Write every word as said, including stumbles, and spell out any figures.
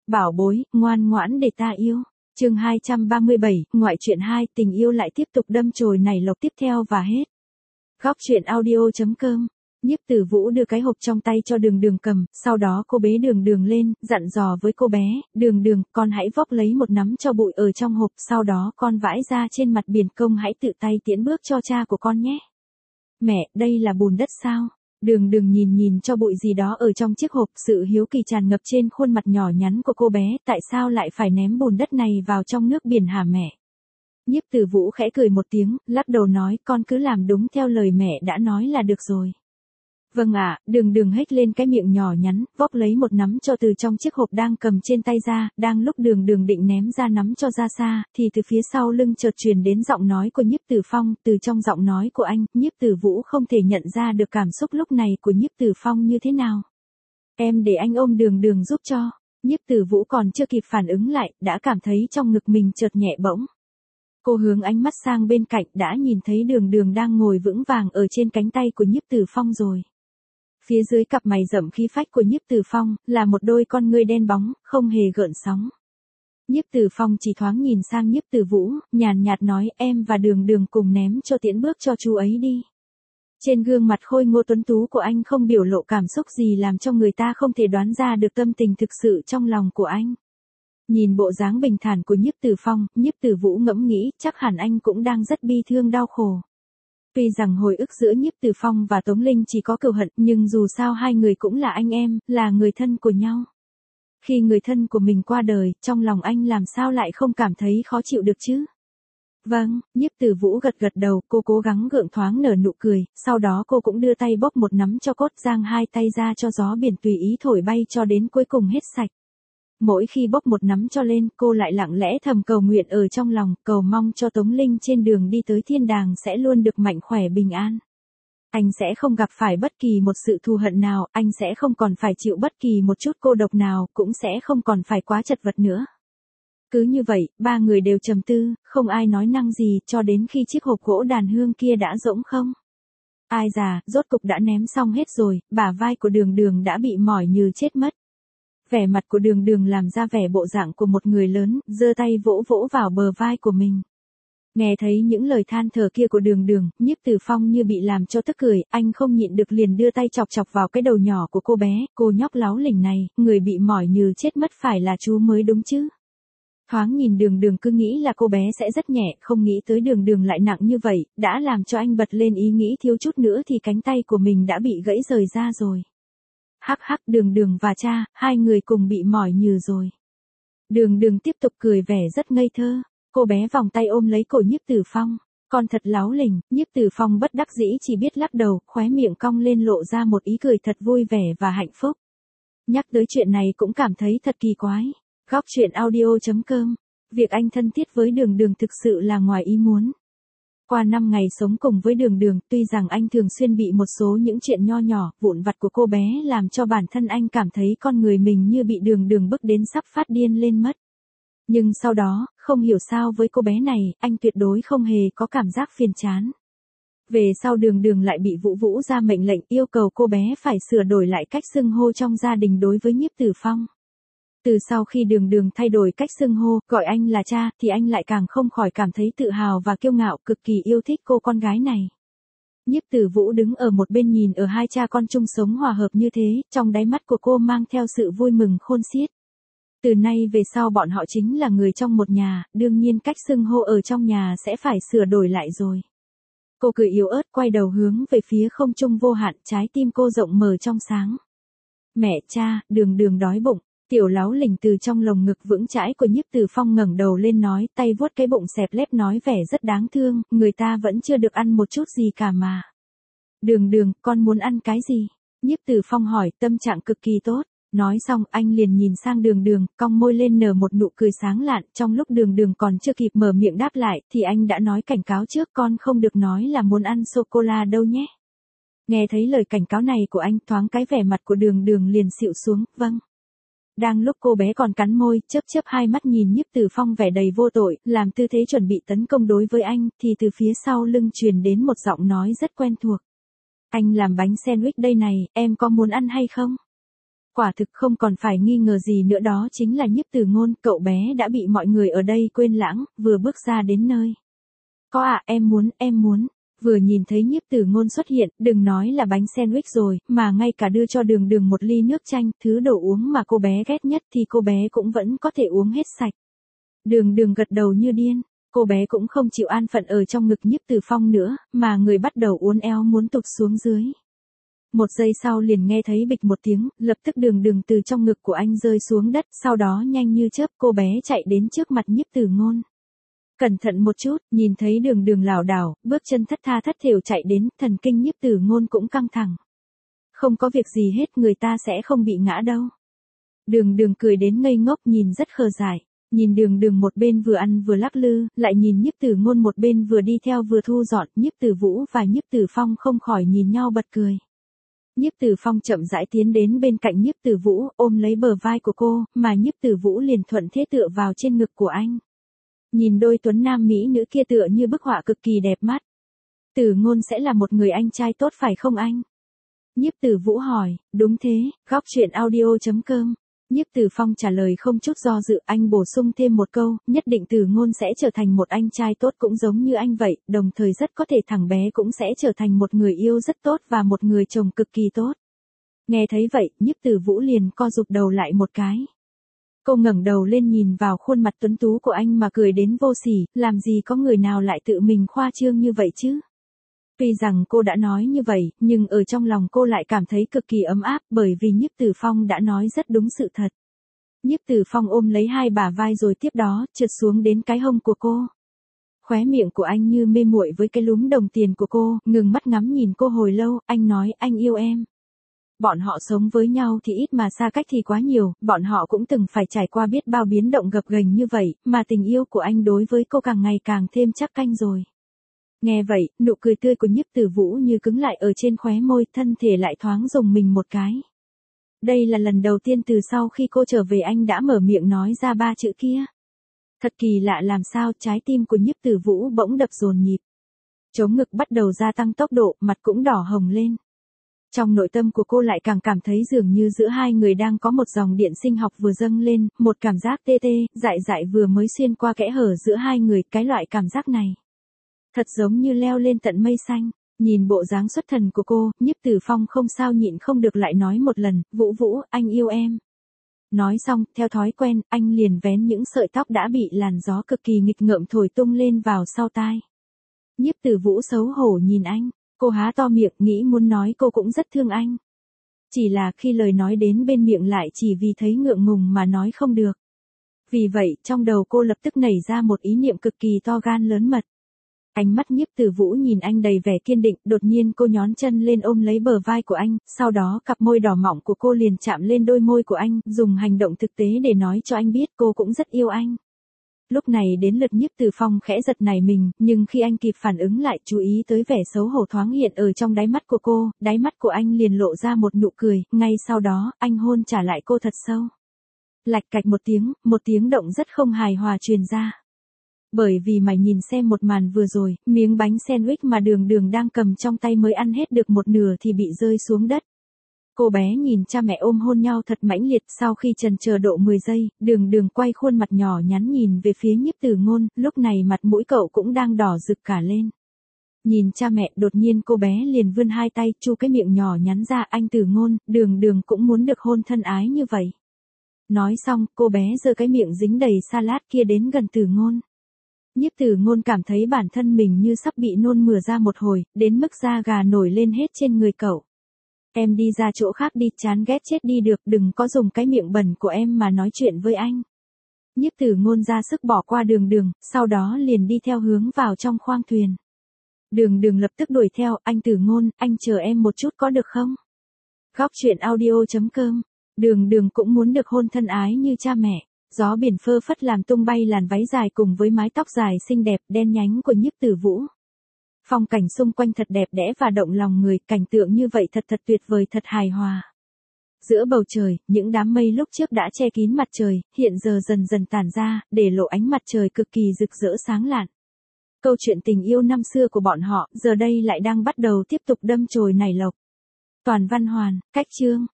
bảo bối, ngoan ngoãn để ta yêu. Chương hai trăm ba mươi bảy, ngoại truyện hai, tình yêu lại tiếp tục đâm chồi nảy lộc tiếp theo và hết. Góc truyện audio.com. Nhiếp Tử Vũ đưa cái hộp trong tay cho Đường Đường cầm, sau đó cô bế Đường Đường lên, dặn dò với cô bé, Đường Đường, con hãy vóc lấy một nắm cho bụi ở trong hộp, sau đó con vãi ra trên mặt biển, công hãy tự tay tiễn bước cho cha của con nhé. Mẹ, đây là bùn đất sao? Đường Đường nhìn nhìn cho bụi gì đó ở trong chiếc hộp, sự hiếu kỳ tràn ngập trên khuôn mặt nhỏ nhắn của cô bé, tại sao lại phải ném bùn đất này vào trong nước biển hả mẹ? Nhiếp Tử Vũ khẽ cười một tiếng, lắc đầu nói, con cứ làm đúng theo lời mẹ đã nói là được rồi. Vâng ạ, Đường Đường hét lên cái miệng nhỏ nhắn, vóc lấy một nắm cho từ trong chiếc hộp đang cầm trên tay ra, đang lúc Đường Đường định ném ra nắm cho ra xa, thì từ phía sau lưng chợt truyền đến giọng nói của Nhiếp Tử Phong, từ trong giọng nói của anh, Nhiếp Tử Vũ không thể nhận ra được cảm xúc lúc này của Nhiếp Tử Phong như thế nào. Em để anh ôm Đường Đường giúp cho. Nhiếp Tử Vũ còn chưa kịp phản ứng lại, đã cảm thấy trong ngực mình chợt nhẹ bỗng. Cô hướng ánh mắt sang bên cạnh, đã nhìn thấy Đường Đường đang ngồi vững vàng ở trên cánh tay của Nhiếp Tử Phong rồi. Phía dưới cặp mày rậm khí phách của Nhiếp Tử Phong, là một đôi con ngươi đen bóng, không hề gợn sóng. Nhiếp Tử Phong chỉ thoáng nhìn sang Nhiếp Tử Vũ, nhàn nhạt nói, em và Đường Đường cùng ném cho tiễn bước cho chú ấy đi. Trên gương mặt khôi ngô tuấn tú của anh không biểu lộ cảm xúc gì làm cho người ta không thể đoán ra được tâm tình thực sự trong lòng của anh. Nhìn bộ dáng bình thản của Nhiếp Tử Phong, Nhiếp Tử Vũ ngẫm nghĩ, chắc hẳn anh cũng đang rất bi thương đau khổ. Tuy rằng hồi ức giữa Nhiếp Tử Phong và Tống Linh chỉ có cừu hận, nhưng dù sao hai người cũng là anh em, là người thân của nhau. Khi người thân của mình qua đời, trong lòng anh làm sao lại không cảm thấy khó chịu được chứ? Vâng, Nhiếp Tử Vũ gật gật đầu, cô cố gắng gượng thoáng nở nụ cười, sau đó cô cũng đưa tay bốc một nắm cho cốt, giang hai tay ra cho gió biển tùy ý thổi bay cho đến cuối cùng hết sạch. Mỗi khi bốc một nắm cho lên, cô lại lặng lẽ thầm cầu nguyện ở trong lòng, cầu mong cho Tống Linh trên đường đi tới thiên đàng sẽ luôn được mạnh khỏe bình an. Anh sẽ không gặp phải bất kỳ một sự thù hận nào, anh sẽ không còn phải chịu bất kỳ một chút cô độc nào, cũng sẽ không còn phải quá chật vật nữa. Cứ như vậy, ba người đều trầm tư, không ai nói năng gì, cho đến khi chiếc hộp gỗ đàn hương kia đã rỗng không. Ai già, rốt cục đã ném xong hết rồi, bả vai của Đường Đường đã bị mỏi như chết mất. Vẻ mặt của Đường Đường làm ra vẻ bộ dạng của một người lớn, giơ tay vỗ vỗ vào bờ vai của mình. Nghe thấy những lời than thở kia của Đường Đường, Nhiếp Tử Phong như bị làm cho tức cười, anh không nhịn được liền đưa tay chọc chọc vào cái đầu nhỏ của cô bé, cô nhóc láu lỉnh này, người bị mỏi như chết mất phải là chú mới đúng chứ. Thoáng nhìn Đường Đường cứ nghĩ là cô bé sẽ rất nhẹ, không nghĩ tới Đường Đường lại nặng như vậy, đã làm cho anh bật lên ý nghĩ thiếu chút nữa thì cánh tay của mình đã bị gãy rời ra rồi. Hắc hắc, Đường Đường và cha, hai người cùng bị mỏi nhừ rồi. Đường Đường tiếp tục cười vẻ rất ngây thơ, cô bé vòng tay ôm lấy cổ Nhiếp Tử Phong, con thật láu lỉnh, Nhiếp Tử Phong bất đắc dĩ chỉ biết lắc đầu, khóe miệng cong lên lộ ra một ý cười thật vui vẻ và hạnh phúc. Nhắc tới chuyện này cũng cảm thấy thật kỳ quái. Góc truyện audio.com, việc anh thân thiết với Đường Đường thực sự là ngoài ý muốn. Qua năm ngày sống cùng với Đường Đường, tuy rằng anh thường xuyên bị một số những chuyện nho nhỏ, vụn vặt của cô bé làm cho bản thân anh cảm thấy con người mình như bị Đường Đường bức đến sắp phát điên lên mất. Nhưng sau đó, không hiểu sao với cô bé này, anh tuyệt đối không hề có cảm giác phiền chán. Về sau Đường Đường lại bị Vũ Vũ ra mệnh lệnh yêu cầu cô bé phải sửa đổi lại cách xưng hô trong gia đình đối với Nhiếp Tử Phong. Từ sau khi Đường Đường thay đổi cách xưng hô, gọi anh là cha, thì anh lại càng không khỏi cảm thấy tự hào và kiêu ngạo, cực kỳ yêu thích cô con gái này. Nhiếp Tử Vũ đứng ở một bên nhìn ở hai cha con chung sống hòa hợp như thế, trong đáy mắt của cô mang theo sự vui mừng khôn xiết. Từ nay về sau bọn họ chính là người trong một nhà, đương nhiên cách xưng hô ở trong nhà sẽ phải sửa đổi lại rồi. Cô cười yếu ớt quay đầu hướng về phía không trung vô hạn, trái tim cô rộng mở trong sáng. Mẹ, cha, Đường Đường đói bụng. Tiểu láu lỉnh từ trong lồng ngực vững chãi của Nhiếp Tử Phong ngẩng đầu lên nói, tay vuốt cái bụng xẹp lép nói vẻ rất đáng thương, người ta vẫn chưa được ăn một chút gì cả mà. Đường Đường, con muốn ăn cái gì? Nhiếp Tử Phong hỏi, tâm trạng cực kỳ tốt. Nói xong anh liền nhìn sang Đường Đường, cong môi lên nở một nụ cười sáng lạn, trong lúc Đường Đường còn chưa kịp mở miệng đáp lại, thì anh đã nói cảnh cáo trước, con không được nói là muốn ăn sô-cô-la đâu nhé. Nghe thấy lời cảnh cáo này của anh, thoáng cái vẻ mặt của Đường Đường liền xịu xuống, vâng. Đang lúc cô bé còn cắn môi, chớp chớp hai mắt nhìn Nhiếp Tử Phong vẻ đầy vô tội, làm tư thế chuẩn bị tấn công đối với anh, thì từ phía sau lưng truyền đến một giọng nói rất quen thuộc. Anh làm bánh sandwich đây này, em có muốn ăn hay không? Quả thực không còn phải nghi ngờ gì nữa, đó chính là Nhiếp Từ Ngôn, cậu bé đã bị mọi người ở đây quên lãng, vừa bước ra đến nơi. Có à, em muốn, em muốn. Vừa nhìn thấy Nhiếp Từ Ngôn xuất hiện, đừng nói là bánh sandwich rồi, mà ngay cả đưa cho Đường Đường một ly nước chanh, thứ đồ uống mà cô bé ghét nhất thì cô bé cũng vẫn có thể uống hết sạch. Đường Đường gật đầu như điên, cô bé cũng không chịu an phận ở trong ngực Nhiếp Từ Phong nữa, mà người bắt đầu uốn éo muốn tụt xuống dưới. Một giây sau liền nghe thấy bịch một tiếng, lập tức Đường Đường từ trong ngực của anh rơi xuống đất, sau đó nhanh như chớp cô bé chạy đến trước mặt Nhiếp Từ Ngôn. Cẩn thận một chút, nhìn thấy Đường Đường lảo đảo, bước chân thất tha thất thểu chạy đến, thần kinh Nhiếp Từ Ngôn cũng căng thẳng. Không có việc gì hết, người ta sẽ không bị ngã đâu. Đường Đường cười đến ngây ngốc, nhìn rất khờ dại. Nhìn Đường Đường một bên vừa ăn vừa lắc lư, lại nhìn Nhiếp Từ Ngôn một bên vừa đi theo vừa thu dọn, Nhiếp Từ Vũ và Nhiếp Từ Phong không khỏi nhìn nhau bật cười. Nhiếp Từ Phong chậm rãi tiến đến bên cạnh Nhiếp Từ Vũ, ôm lấy bờ vai của cô, mà Nhiếp Từ Vũ liền thuận thế tựa vào trên ngực của anh. Nhìn đôi tuấn nam mỹ nữ kia tựa như bức họa cực kỳ đẹp mắt. Từ Ngôn sẽ là một người anh trai tốt phải không anh? Nhiếp Từ Vũ hỏi, đúng thế, góc truyện audio chấm com. Nhiếp Từ Phong trả lời không chút do dự, anh bổ sung thêm một câu, nhất định Từ Ngôn sẽ trở thành một anh trai tốt cũng giống như anh vậy, đồng thời rất có thể thằng bé cũng sẽ trở thành một người yêu rất tốt và một người chồng cực kỳ tốt. Nghe thấy vậy, Nhiếp Từ Vũ liền co rụt đầu lại một cái. Cô ngẩng đầu lên nhìn vào khuôn mặt tuấn tú của anh mà cười đến vô sỉ, làm gì có người nào lại tự mình khoa trương như vậy chứ? Tuy rằng cô đã nói như vậy, nhưng ở trong lòng cô lại cảm thấy cực kỳ ấm áp, bởi vì Nhiếp Từ Phong đã nói rất đúng sự thật. Nhiếp Từ Phong ôm lấy hai bả vai rồi tiếp đó, trượt xuống đến cái hông của cô. Khóe miệng của anh như mê muội với cái lúm đồng tiền của cô, ngừng mắt ngắm nhìn cô hồi lâu, anh nói, anh yêu em. Bọn họ sống với nhau thì ít mà xa cách thì quá nhiều, bọn họ cũng từng phải trải qua biết bao biến động gập ghềnh như vậy, mà tình yêu của anh đối với cô càng ngày càng thêm chắc canh rồi. Nghe vậy, nụ cười tươi của Nhiếp Từ Vũ như cứng lại ở trên khóe môi, thân thể lại thoáng rùng mình một cái. Đây là lần đầu tiên từ sau khi cô trở về anh đã mở miệng nói ra ba chữ kia. Thật kỳ lạ làm sao trái tim của Nhiếp Từ Vũ bỗng đập dồn nhịp. Chống ngực bắt đầu gia tăng tốc độ, mặt cũng đỏ hồng lên. Trong nội tâm của cô lại càng cảm thấy dường như giữa hai người đang có một dòng điện sinh học vừa dâng lên, một cảm giác tê tê, dại dại vừa mới xuyên qua kẽ hở giữa hai người, cái loại cảm giác này. Thật giống như leo lên tận mây xanh, nhìn bộ dáng xuất thần của cô, Nhiếp Từ Phong không sao nhịn không được lại nói một lần, Vũ Vũ, anh yêu em. Nói xong, theo thói quen, anh liền vén những sợi tóc đã bị làn gió cực kỳ nghịch ngợm thổi tung lên vào sau tai. Nhiếp Từ Vũ xấu hổ nhìn anh, cô há to miệng nghĩ muốn nói cô cũng rất thương anh. Chỉ là khi lời nói đến bên miệng lại chỉ vì thấy ngượng ngùng mà nói không được. Vì vậy, trong đầu cô lập tức nảy ra một ý niệm cực kỳ to gan lớn mật. Ánh mắt Nhiếp Từ Vũ nhìn anh đầy vẻ kiên định, đột nhiên cô nhón chân lên ôm lấy bờ vai của anh, sau đó cặp môi đỏ mọng của cô liền chạm lên đôi môi của anh, dùng hành động thực tế để nói cho anh biết cô cũng rất yêu anh. Lúc này đến lượt Nhiếp Từ Phong khẽ giật nảy mình, nhưng khi anh kịp phản ứng lại chú ý tới vẻ xấu hổ thoáng hiện ở trong đáy mắt của cô, đáy mắt của anh liền lộ ra một nụ cười, ngay sau đó, anh hôn trả lại cô thật sâu. Lạch cạch một tiếng, một tiếng động rất không hài hòa truyền ra. Bởi vì mày nhìn xem một màn vừa rồi, miếng bánh sandwich mà Đường Đường đang cầm trong tay mới ăn hết được một nửa thì bị rơi xuống đất. Cô bé nhìn cha mẹ ôm hôn nhau thật mãnh liệt, sau khi chần chờ độ mười giây, Đường Đường quay khuôn mặt nhỏ nhắn nhìn về phía Nhiếp Từ Ngôn, lúc này mặt mũi cậu cũng đang đỏ rực cả lên. Nhìn cha mẹ, đột nhiên cô bé liền vươn hai tay, chu cái miệng nhỏ nhắn ra, anh Từ Ngôn, Đường Đường cũng muốn được hôn thân ái như vậy. Nói xong, cô bé giơ cái miệng dính đầy salad kia đến gần Từ Ngôn. Nhiếp Từ Ngôn cảm thấy bản thân mình như sắp bị nôn mửa ra một hồi, đến mức da gà nổi lên hết trên người cậu. Em đi ra chỗ khác đi, chán ghét chết đi được, đừng có dùng cái miệng bẩn của em mà nói chuyện với anh. Nhiếp Từ Ngôn ra sức bỏ qua Đường Đường, sau đó liền đi theo hướng vào trong khoang thuyền. Đường Đường lập tức đuổi theo, anh Từ Ngôn, anh chờ em một chút có được không? Góc truyện audio chấm com. Đường Đường cũng muốn được hôn thân ái như cha mẹ. Gió biển phơ phất làm tung bay làn váy dài cùng với mái tóc dài xinh đẹp đen nhánh của Nhiếp Từ Vũ. Phong cảnh xung quanh thật đẹp đẽ và động lòng người, cảnh tượng như vậy thật thật tuyệt vời, thật hài hòa. Giữa bầu trời, những đám mây lúc trước đã che kín mặt trời, hiện giờ dần dần tản ra, để lộ ánh mặt trời cực kỳ rực rỡ sáng lạn. Câu chuyện tình yêu năm xưa của bọn họ, giờ đây lại đang bắt đầu tiếp tục đâm chồi nảy lộc. Toàn văn hoàn, cách chương.